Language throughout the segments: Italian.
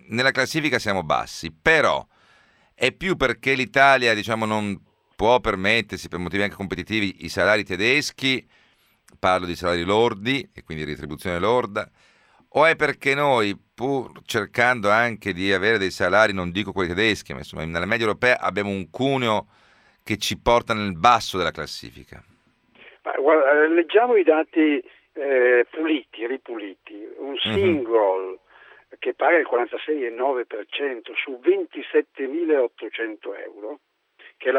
nella classifica siamo bassi, però è più perché l'Italia, diciamo, non può permettersi, per motivi anche competitivi, i salari tedeschi, parlo di salari lordi e quindi retribuzione lorda, o è perché noi, pur cercando anche di avere dei salari, non dico quelli tedeschi, ma insomma nella media europea abbiamo un cuneo che ci porta nel basso della classifica? Ma guarda, leggiamo i dati puliti, ripuliti. Un Mhm. single che paga il 46,9% su 27.800 euro, che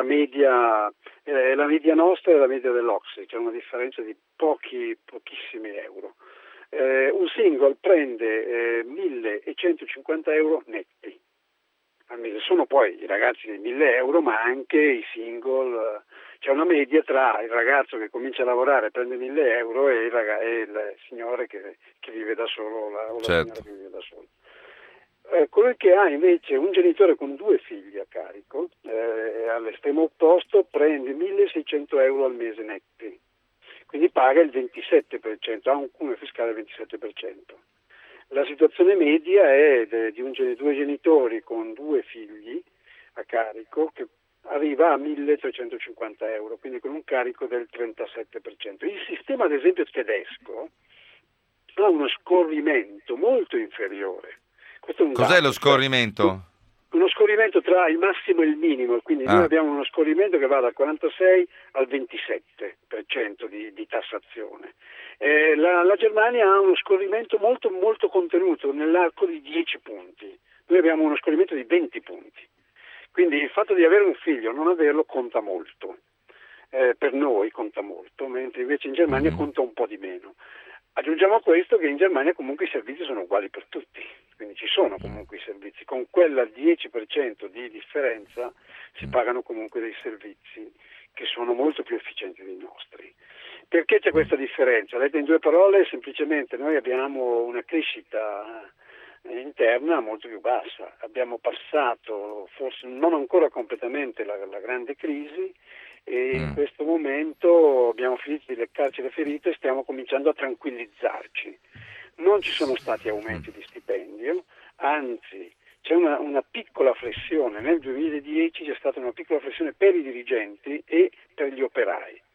è la media nostra e la media dell'Ocse, c'è una differenza di pochissimi euro. Un single prende 1.150 euro netti al mese. Sono poi i ragazzi dei 1.000 euro, ma anche i single. C'è una media tra il ragazzo che comincia a lavorare e prende 1.000 euro e il signore che vive da solo o la signora Certo. che vive da solo. Colui che ha invece un genitore con due figli a carico, all'estremo opposto, prende 1.600 euro al mese netti, quindi paga il 27%, ha un cuneo fiscale del 27%. La situazione media è due genitori con due figli a carico che arriva a 1.350 euro, quindi con un carico del 37%. Il sistema, ad esempio, tedesco ha uno scorrimento molto inferiore. Questo è un Cos'è lo dato, cioè scorrimento? uno scorrimento tra il massimo e il minimo, quindi noi Ah, abbiamo uno scorrimento che va dal 46 al 27% di tassazione. La Germania ha uno scorrimento molto, molto contenuto nell'arco di 10 punti, noi abbiamo uno scorrimento di 20 punti, quindi il fatto di avere un figlio o non averlo conta molto. Per noi conta molto, mentre invece in Germania mhm. conta un po' di meno. Aggiungiamo a questo che in Germania comunque i servizi sono uguali per tutti, quindi ci sono comunque i servizi, con quella 10% di differenza si pagano comunque dei servizi che sono molto più efficienti dei nostri. Perché c'è questa differenza? Detta in due parole, semplicemente noi abbiamo una crescita interna molto più bassa, abbiamo passato forse non ancora completamente la grande crisi e in Mm. questo momento abbiamo finito di leccarci le ferite e stiamo cominciando a tranquillizzarci. Non ci sono stati Mm. aumenti di stipendio, anzi c'è una piccola flessione, nel 2010 c'è stata una piccola flessione per i dirigenti e per gli operai.